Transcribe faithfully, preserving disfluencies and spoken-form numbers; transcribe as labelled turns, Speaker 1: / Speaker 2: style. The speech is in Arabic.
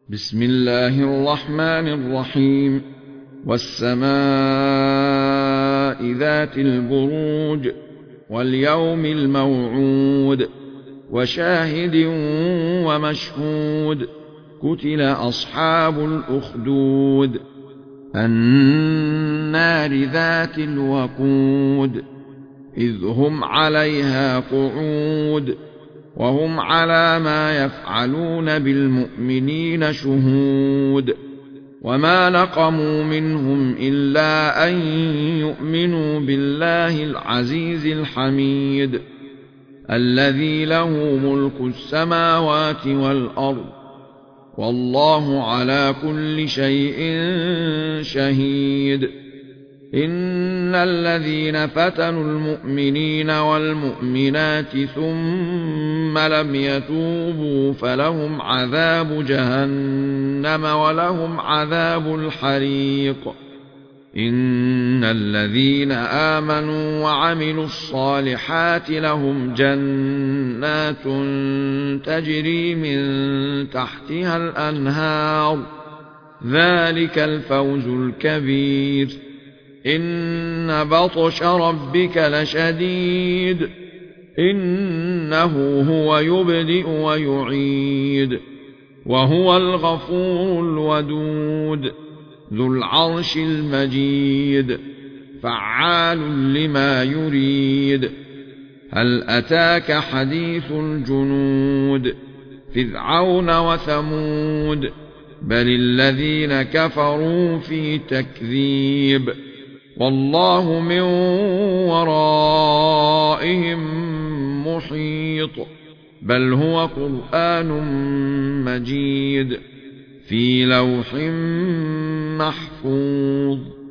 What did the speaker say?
Speaker 1: بسم الله الرحمن الرحيم والسماء ذات البروج واليوم الموعود وشاهد ومشهود قتل أصحاب الأخدود النار ذات الوقود إذ هم عليها قعود وهم على ما يفعلون بالمؤمنين شهود وما نقموا منهم إلا أن يؤمنوا بالله العزيز الحميد الذي له ملك السماوات والأرض والله على كل شيء شهيد إن الذين فتنوا المؤمنين والمؤمنات ثم لم يتوبوا فلهم عذاب جهنم ولهم عذاب الحريق إن الذين آمنوا وعملوا الصالحات لهم جنات تجري من تحتها الأنهار ذلك الفوز الكبير إن بطش ربك لشديد إنه هو يبدئ ويعيد وهو الغفور الودود ذو العرش المجيد فعال لما يريد هل أتاك حديث الجنود فرعون وثمود بل الذين كفروا في تكذيب والله من ورائهم محيط بل هو قرآن مجيد في لوح محفوظ.